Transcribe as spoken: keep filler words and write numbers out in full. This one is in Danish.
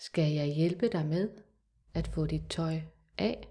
Skal jeg hjælpe dig med at få dit tøj af?